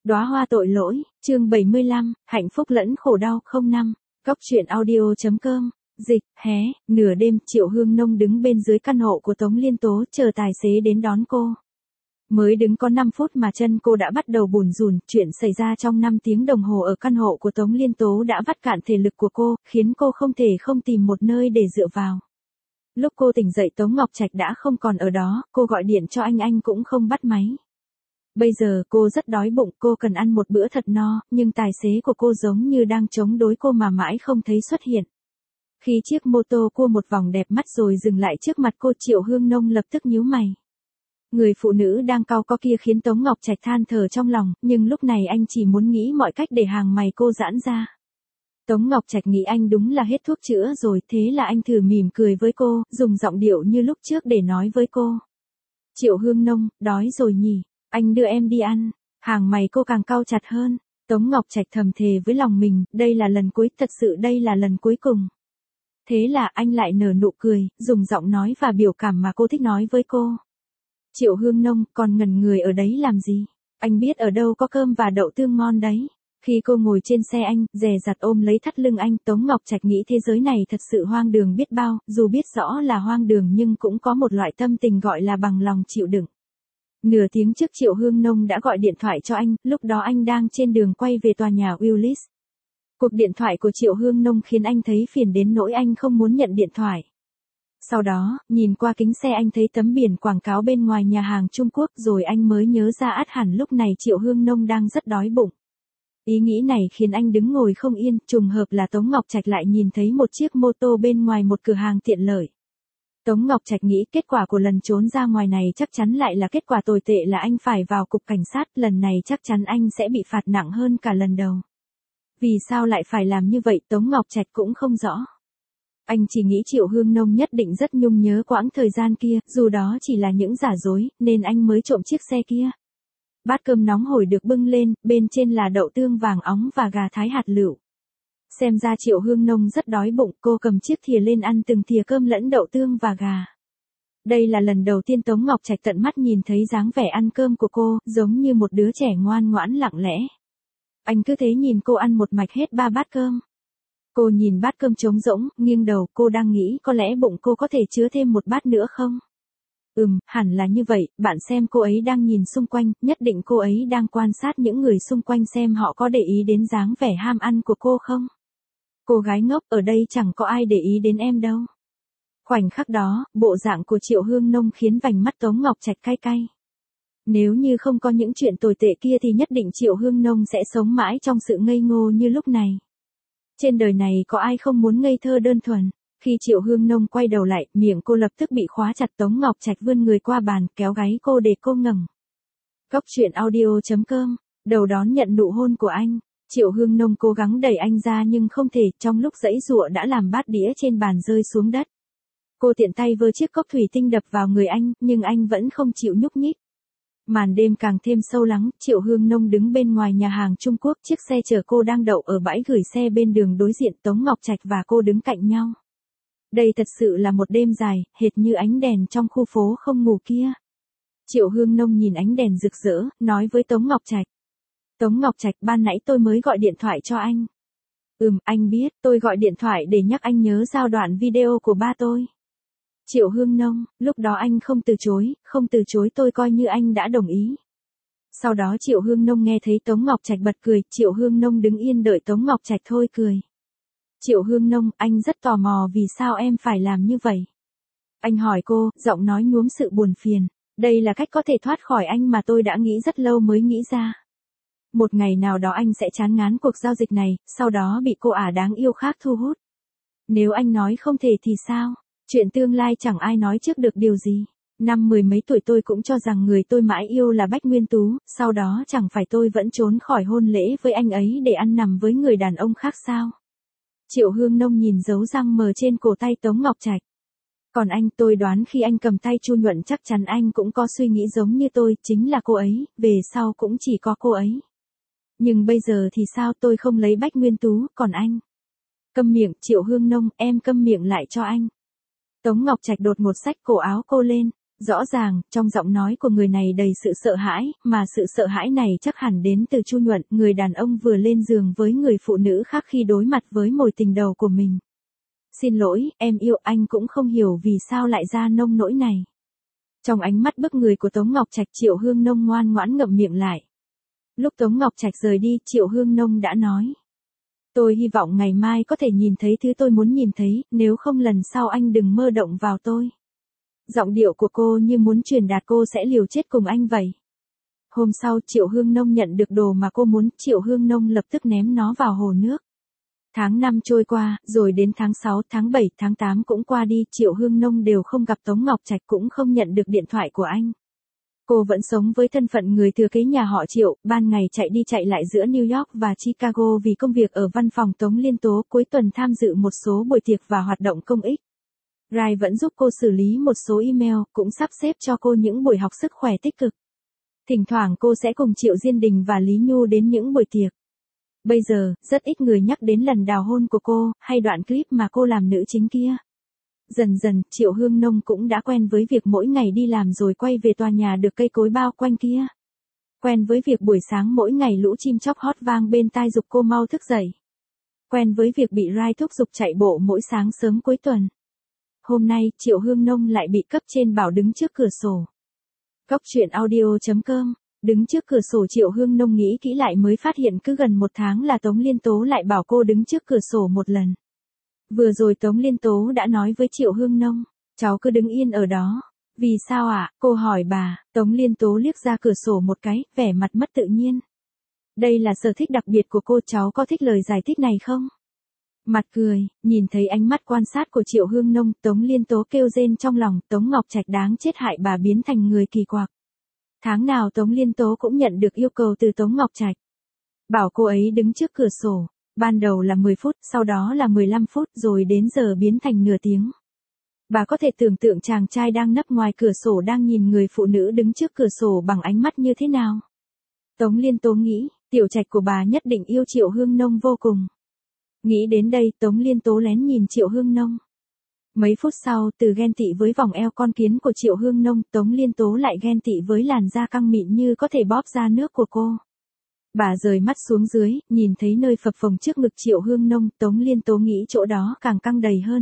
Đóa hoa tội lỗi, chương 75, hạnh phúc lẫn khổ đau 05, Cóc truyện audio.com, dịch, hé, nửa đêm Triệu Hương Nông đứng bên dưới căn hộ của Tống Liên Tố chờ tài xế đến đón cô. Mới đứng có 5 phút mà chân cô đã bắt đầu bủn rủn, chuyện xảy ra trong 5 tiếng đồng hồ ở căn hộ của Tống Liên Tố đã vắt cạn thể lực của cô, khiến cô không thể không tìm một nơi để dựa vào. Lúc cô tỉnh dậy Tống Ngọc Trạch đã không còn ở đó, cô gọi điện cho anh cũng không bắt máy. Bây giờ cô rất đói bụng, cô cần ăn một bữa thật no, nhưng tài xế của cô giống như đang chống đối cô mà mãi không thấy xuất hiện. Khi chiếc mô tô cua một vòng đẹp mắt rồi dừng lại trước mặt cô, Triệu Hương Nông lập tức nhíu mày. Người phụ nữ đang cau có kia khiến Tống Ngọc Trạch than thở trong lòng, nhưng lúc này anh chỉ muốn nghĩ mọi cách để hàng mày cô giãn ra. Tống Ngọc Trạch nghĩ anh đúng là hết thuốc chữa rồi, thế là anh thử mỉm cười với cô, dùng giọng điệu như lúc trước để nói với cô. Triệu Hương Nông, đói rồi nhỉ, anh đưa em đi ăn. Hàng mày cô càng cau chặt hơn. Tống Ngọc Trạch thầm thề với lòng mình, đây là lần cuối, thật sự đây là lần cuối cùng. Thế là anh lại nở nụ cười, dùng giọng nói và biểu cảm mà cô thích nói với cô. Triệu Hương Nông, còn ngẩn người ở đấy làm gì? Anh biết ở đâu có cơm và đậu tương ngon đấy. Khi cô ngồi trên xe anh, dè dặt ôm lấy thắt lưng anh, Tống Ngọc Trạch nghĩ thế giới này thật sự hoang đường biết bao, dù biết rõ là hoang đường nhưng cũng có một loại tâm tình gọi là bằng lòng chịu đựng. Nửa tiếng trước Triệu Hương Nông đã gọi điện thoại cho anh, lúc đó anh đang trên đường quay về tòa nhà Willis. Cuộc điện thoại của Triệu Hương Nông khiến anh thấy phiền đến nỗi anh không muốn nhận điện thoại. Sau đó, nhìn qua kính xe anh thấy tấm biển quảng cáo bên ngoài nhà hàng Trung Quốc rồi anh mới nhớ ra ắt hẳn lúc này Triệu Hương Nông đang rất đói bụng. Ý nghĩ này khiến anh đứng ngồi không yên, trùng hợp là Tống Ngọc Trạch lại nhìn thấy một chiếc mô tô bên ngoài một cửa hàng tiện lợi. Tống Ngọc Trạch nghĩ kết quả của lần trốn ra ngoài này chắc chắn lại là kết quả tồi tệ là anh phải vào cục cảnh sát, lần này chắc chắn anh sẽ bị phạt nặng hơn cả lần đầu. Vì sao lại phải làm như vậy Tống Ngọc Trạch cũng không rõ. Anh chỉ nghĩ Triệu Hương Nông nhất định rất nhung nhớ quãng thời gian kia, dù đó chỉ là những giả dối, nên anh mới trộm chiếc xe kia. Bát cơm nóng hổi được bưng lên, bên trên là đậu tương vàng óng và gà thái hạt lựu. Xem ra Triệu Hương Nông rất đói bụng, cô cầm chiếc thìa lên ăn từng thìa cơm lẫn đậu tương và gà. Đây là lần đầu tiên Tống Ngọc Trạch tận mắt nhìn thấy dáng vẻ ăn cơm của cô, giống như một đứa trẻ ngoan ngoãn lặng lẽ. Anh cứ thế nhìn cô ăn một mạch hết 3 bát cơm. Cô nhìn bát cơm trống rỗng, nghiêng đầu, cô đang nghĩ có lẽ bụng cô có thể chứa thêm một bát nữa không? Hẳn là như vậy, bạn xem cô ấy đang nhìn xung quanh, nhất định cô ấy đang quan sát những người xung quanh xem họ có để ý đến dáng vẻ ham ăn của cô không? Cô gái ngốc, ở đây chẳng có ai để ý đến em đâu. Khoảnh khắc đó, bộ dạng của Triệu Hương Nông khiến vành mắt Tống Ngọc Trạch cay cay. Nếu như không có những chuyện tồi tệ kia thì nhất định Triệu Hương Nông sẽ sống mãi trong sự ngây ngô như lúc này. Trên đời này có ai không muốn ngây thơ đơn thuần. Khi Triệu Hương Nông quay đầu lại, miệng cô lập tức bị khóa chặt. Tống Ngọc Trạch vươn người qua bàn, kéo gáy cô để cô ngẩng. Cóc truyện audio.com, đầu đón nhận nụ hôn của anh. Triệu Hương Nông cố gắng đẩy anh ra nhưng không thể, trong lúc giãy giụa đã làm bát đĩa trên bàn rơi xuống đất. Cô tiện tay vơ chiếc cốc thủy tinh đập vào người anh, nhưng anh vẫn không chịu nhúc nhích. Màn đêm càng thêm sâu lắng, Triệu Hương Nông đứng bên ngoài nhà hàng Trung Quốc, chiếc xe chở cô đang đậu ở bãi gửi xe bên đường đối diện, Tống Ngọc Trạch và cô đứng cạnh nhau. Đây thật sự là một đêm dài, hệt như ánh đèn trong khu phố không ngủ kia. Triệu Hương Nông nhìn ánh đèn rực rỡ, nói với Tống Ngọc Trạch. Tống Ngọc Trạch, ban nãy tôi mới gọi điện thoại cho anh. Anh biết, tôi gọi điện thoại để nhắc anh nhớ giao đoạn video của ba tôi. Triệu Hương Nông, lúc đó anh không từ chối tôi coi như anh đã đồng ý. Sau đó Triệu Hương Nông nghe thấy Tống Ngọc Trạch bật cười, Triệu Hương Nông đứng yên đợi Tống Ngọc Trạch thôi cười. Triệu Hương Nông, anh rất tò mò vì sao em phải làm như vậy. Anh hỏi cô, giọng nói nhuốm sự buồn phiền. Đây là cách có thể thoát khỏi anh mà tôi đã nghĩ rất lâu mới nghĩ ra. Một ngày nào đó anh sẽ chán ngán cuộc giao dịch này, sau đó bị cô ả đáng yêu khác thu hút. Nếu anh nói không thể thì sao? Chuyện tương lai chẳng ai nói trước được điều gì. Năm 10 mấy tuổi tôi cũng cho rằng người tôi mãi yêu là Bách Nguyên Tú, sau đó chẳng phải tôi vẫn trốn khỏi hôn lễ với anh ấy để ăn nằm với người đàn ông khác sao? Triệu Hương Nông nhìn dấu răng mờ trên cổ tay Tống Ngọc Trạch. Còn anh, tôi đoán khi anh cầm tay Chu Nhuận chắc chắn anh cũng có suy nghĩ giống như tôi, chính là cô ấy, về sau cũng chỉ có cô ấy. Nhưng bây giờ thì sao, tôi không lấy Bách Nguyên Tú, còn anh? Câm miệng, Triệu Hương Nông, em câm miệng lại cho anh. Tống Ngọc Trạch đột ngột xách cổ áo cô lên. Rõ ràng, trong giọng nói của người này đầy sự sợ hãi, mà sự sợ hãi này chắc hẳn đến từ Chu Nhuận, người đàn ông vừa lên giường với người phụ nữ khác khi đối mặt với mối tình đầu của mình. Xin lỗi, em yêu, anh cũng không hiểu vì sao lại ra nông nỗi này. Trong ánh mắt bức người của Tống Ngọc Trạch, Triệu Hương Nông ngoan ngoãn ngậm miệng lại. Lúc Tống Ngọc Trạch rời đi, Triệu Hương Nông đã nói. Tôi hy vọng ngày mai có thể nhìn thấy thứ tôi muốn nhìn thấy, nếu không lần sau anh đừng mơ động vào tôi. Giọng điệu của cô như muốn truyền đạt cô sẽ liều chết cùng anh vậy. Hôm sau Triệu Hương Nông nhận được đồ mà cô muốn, Triệu Hương Nông lập tức ném nó vào hồ nước. Tháng 5 trôi qua, rồi đến tháng 6, tháng 7, tháng 8 cũng qua đi, Triệu Hương Nông đều không gặp Tống Ngọc Trạch, cũng không nhận được điện thoại của anh. Cô vẫn sống với thân phận người thừa kế nhà họ Triệu, ban ngày chạy đi chạy lại giữa New York và Chicago vì công việc ở văn phòng Tống Liên Tố, cuối tuần tham dự một số buổi tiệc và hoạt động công ích. Rai vẫn giúp cô xử lý một số email, cũng sắp xếp cho cô những buổi học sức khỏe tích cực. Thỉnh thoảng cô sẽ cùng Triệu Diên Đình và Lý Nhu đến những buổi tiệc. Bây giờ, rất ít người nhắc đến lần đào hôn của cô, hay đoạn clip mà cô làm nữ chính kia. Dần dần, Triệu Hương Nông cũng đã quen với việc mỗi ngày đi làm rồi quay về tòa nhà được cây cối bao quanh kia. Quen với việc buổi sáng mỗi ngày lũ chim chóc hót vang bên tai giục cô mau thức dậy. Quen với việc bị Rai thúc giục chạy bộ mỗi sáng sớm cuối tuần. Hôm nay, Triệu Hương Nông lại bị cấp trên bảo đứng trước cửa sổ. Cóc truyện audio.com. Đứng trước cửa sổ, Triệu Hương Nông nghĩ kỹ lại mới phát hiện cứ gần một tháng là Tống Liên Tố lại bảo cô đứng trước cửa sổ một lần. Vừa rồi Tống Liên Tố đã nói với Triệu Hương Nông, cháu cứ đứng yên ở đó. Vì sao ạ? Cô hỏi bà. Tống Liên Tố liếc ra cửa sổ một cái, vẻ mặt mất tự nhiên. Đây là sở thích đặc biệt của cô, cháu có thích lời giải thích này không? Mặt cười, nhìn thấy ánh mắt quan sát của Triệu Hương Nông, Tống Liên Tố kêu rên trong lòng, Tống Ngọc Trạch đáng chết hại bà biến thành người kỳ quặc. Tháng nào Tống Liên Tố cũng nhận được yêu cầu từ Tống Ngọc Trạch. Bảo cô ấy đứng trước cửa sổ, ban đầu là 10 phút, sau đó là 15 phút, rồi đến giờ biến thành nửa tiếng. Bà có thể tưởng tượng chàng trai đang nấp ngoài cửa sổ đang nhìn người phụ nữ đứng trước cửa sổ bằng ánh mắt như thế nào. Tống Liên Tố nghĩ, Tiểu Trạch của bà nhất định yêu Triệu Hương Nông vô cùng. Nghĩ đến đây, Tống Liên Tố lén nhìn Triệu Hương Nông. Mấy phút sau, từ ghen tị với vòng eo con kiến của Triệu Hương Nông, Tống Liên Tố lại ghen tị với làn da căng mịn như có thể bóp ra nước của cô. Bà rời mắt xuống dưới, nhìn thấy nơi phập phồng trước ngực Triệu Hương Nông, Tống Liên Tố nghĩ chỗ đó càng căng đầy hơn,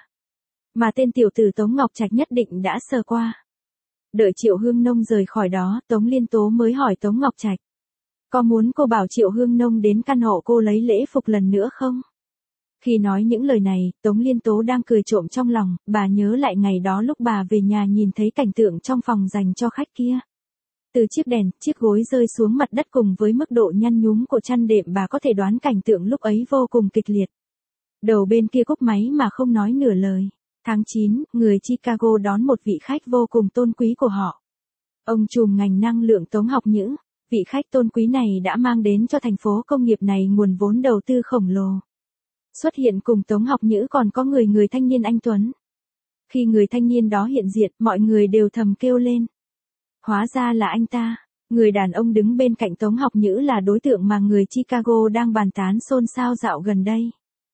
mà tên tiểu tử Tống Ngọc Trạch nhất định đã sờ qua. Đợi Triệu Hương Nông rời khỏi đó, Tống Liên Tố mới hỏi Tống Ngọc Trạch. Có muốn cô bảo Triệu Hương Nông đến căn hộ cô lấy lễ phục lần nữa không? Khi nói những lời này, Tống Liên Tố đang cười trộm trong lòng, bà nhớ lại ngày đó lúc bà về nhà nhìn thấy cảnh tượng trong phòng dành cho khách kia. Từ chiếc đèn, chiếc gối rơi xuống mặt đất cùng với mức độ nhăn nhúm của chăn đệm, bà có thể đoán cảnh tượng lúc ấy vô cùng kịch liệt. Đầu bên kia cúp máy mà không nói nửa lời. Tháng 9, người Chicago đón một vị khách vô cùng tôn quý của họ. Ông trùm ngành năng lượng Tống Học Nhữ. Vị khách tôn quý này đã mang đến cho thành phố công nghiệp này nguồn vốn đầu tư khổng lồ. Xuất hiện cùng Tống Học Nhữ còn có người thanh niên anh Tuấn. Khi người thanh niên đó hiện diện, mọi người đều thầm kêu lên. Hóa ra là anh ta. Người đàn ông đứng bên cạnh Tống Học Nhữ là đối tượng mà người Chicago đang bàn tán xôn xao dạo gần đây.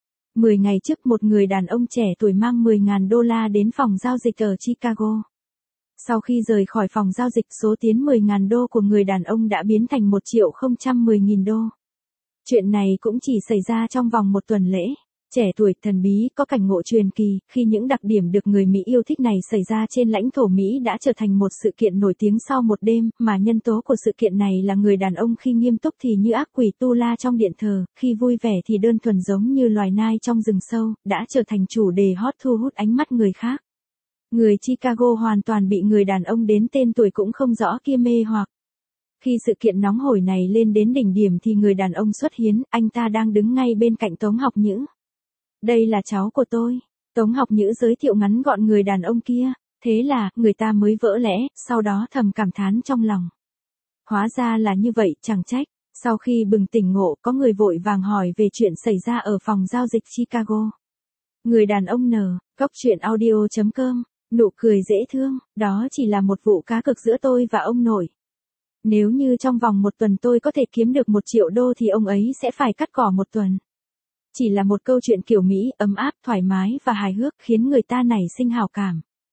10 ngày trước, một người đàn ông trẻ tuổi mang 10.000 đô la đến phòng giao dịch ở Chicago. Sau khi rời khỏi phòng giao dịch, số tiền 10.000 đô của người đàn ông đã biến thành 1.010.000 đô. Chuyện này cũng chỉ xảy ra trong vòng một tuần lễ. Trẻ tuổi, thần bí, có cảnh ngộ truyền kỳ, khi những đặc điểm được người Mỹ yêu thích này xảy ra trên lãnh thổ Mỹ đã trở thành một sự kiện nổi tiếng sau một đêm, mà nhân tố của sự kiện này là người đàn ông khi nghiêm túc thì như ác quỷ tu la trong điện thờ, khi vui vẻ thì đơn thuần giống như loài nai trong rừng sâu, đã trở thành chủ đề hot thu hút ánh mắt người khác. Người Chicago hoàn toàn bị người đàn ông đến tên tuổi cũng không rõ kia mê hoặc. Khi sự kiện nóng hổi này lên đến đỉnh điểm thì người đàn ông xuất hiện, anh ta đang đứng ngay bên cạnh Tống Học Nhữ. Đây là cháu của tôi. Tống Học Nhữ giới thiệu ngắn gọn người đàn ông kia, thế là, người ta mới vỡ lẽ, sau đó thầm cảm thán trong lòng. Hóa ra là như vậy, chẳng trách. Sau khi bừng tỉnh ngộ, có người vội vàng hỏi về chuyện xảy ra ở phòng giao dịch Chicago. Người đàn ông cóc truyện audio.com, nụ cười dễ thương, đó chỉ là một vụ cá cược giữa tôi và ông nội. Nếu như trong vòng một tuần tôi có thể kiếm được 1 triệu đô thì ông ấy sẽ phải cắt cỏ một tuần. Chỉ là một câu chuyện kiểu Mỹ, ấm áp, thoải mái và hài hước khiến người ta nảy sinh hảo cảm.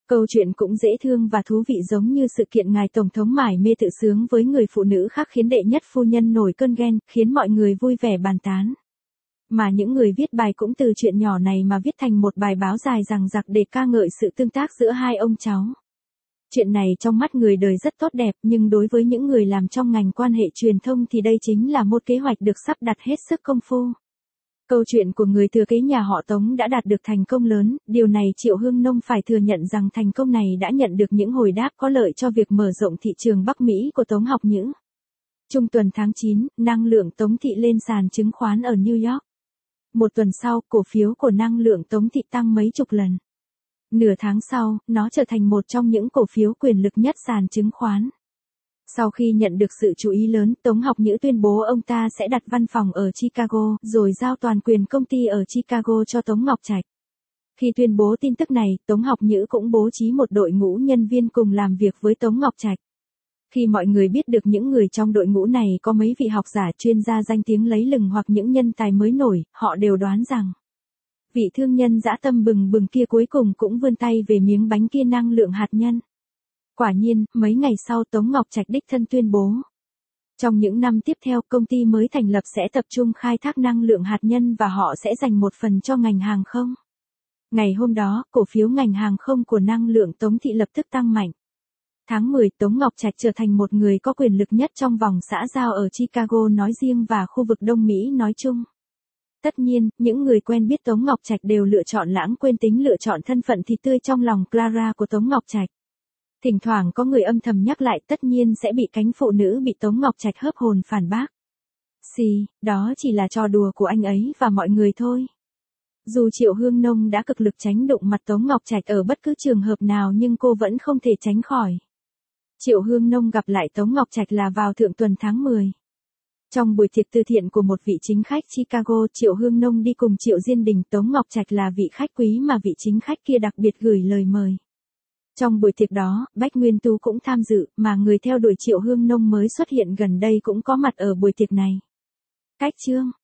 Câu chuyện cũng dễ thương và thú vị giống như sự kiện ngài Tổng thống mải mê tự sướng với người phụ nữ khác khiến đệ nhất phu nhân nổi cơn ghen, khiến mọi người vui vẻ bàn tán. Mà những người viết bài cũng từ chuyện nhỏ này mà viết thành một bài báo dài dằng dặc để ca ngợi sự tương tác giữa hai ông cháu. Chuyện này trong mắt người đời rất tốt đẹp nhưng đối với những người làm trong ngành quan hệ truyền thông thì đây chính là một kế hoạch được sắp đặt hết sức công phu. Câu chuyện của người thừa kế nhà họ Tống đã đạt được thành công lớn, điều này Triệu Hương Nông phải thừa nhận rằng thành công này đã nhận được những hồi đáp có lợi cho việc mở rộng thị trường Bắc Mỹ của Tống Học Nhữ. Trung tuần tháng 9, năng lượng Tống Thị lên sàn chứng khoán ở New York. Một tuần sau, cổ phiếu của năng lượng Tống Thị tăng mấy chục lần. Nửa tháng sau, nó trở thành một trong những cổ phiếu quyền lực nhất sàn chứng khoán. Sau khi nhận được sự chú ý lớn, Tống Học Nhữ tuyên bố ông ta sẽ đặt văn phòng ở Chicago, rồi giao toàn quyền công ty ở Chicago cho Tống Ngọc Trạch. Khi tuyên bố tin tức này, Tống Học Nhữ cũng bố trí một đội ngũ nhân viên cùng làm việc với Tống Ngọc Trạch. Khi mọi người biết được những người trong đội ngũ này có mấy vị học giả chuyên gia danh tiếng lấy lừng hoặc những nhân tài mới nổi, họ đều đoán rằng vị thương nhân dã tâm bừng bừng kia cuối cùng cũng vươn tay về miếng bánh kia năng lượng hạt nhân. Quả nhiên, mấy ngày sau Tống Ngọc Trạch đích thân tuyên bố. Trong những năm tiếp theo, công ty mới thành lập sẽ tập trung khai thác năng lượng hạt nhân và họ sẽ dành một phần cho ngành hàng không. Ngày hôm đó, cổ phiếu ngành hàng không của năng lượng Tống Thị lập tức tăng mạnh. Tháng 10, Tống Ngọc Trạch trở thành một người có quyền lực nhất trong vòng xã giao ở Chicago nói riêng và khu vực Đông Mỹ nói chung. Tất nhiên, những người quen biết Tống Ngọc Trạch đều lựa chọn lãng quên tính lựa chọn thân phận thịt tươi trong lòng Clara của Tống Ngọc Trạch. Thỉnh thoảng có người âm thầm nhắc lại tất nhiên sẽ bị cánh phụ nữ bị Tống Ngọc Trạch hớp hồn phản bác. Đó chỉ là trò đùa của anh ấy và mọi người thôi. Dù Triệu Hương Nông đã cực lực tránh đụng mặt Tống Ngọc Trạch ở bất cứ trường hợp nào nhưng cô vẫn không thể tránh khỏi. Triệu Hương Nông gặp lại Tống Ngọc Trạch là vào thượng tuần tháng 10. Trong buổi tiệc từ thiện của một vị chính khách Chicago, Triệu Hương Nông đi cùng Triệu Diên Đình, Tống Ngọc Trạch là vị khách quý mà vị chính khách kia đặc biệt gửi lời mời. Trong buổi tiệc đó, Bách Nguyên Tú cũng tham dự, mà người theo đuổi Triệu Hương Nông mới xuất hiện gần đây cũng có mặt ở buổi tiệc này. Cách chương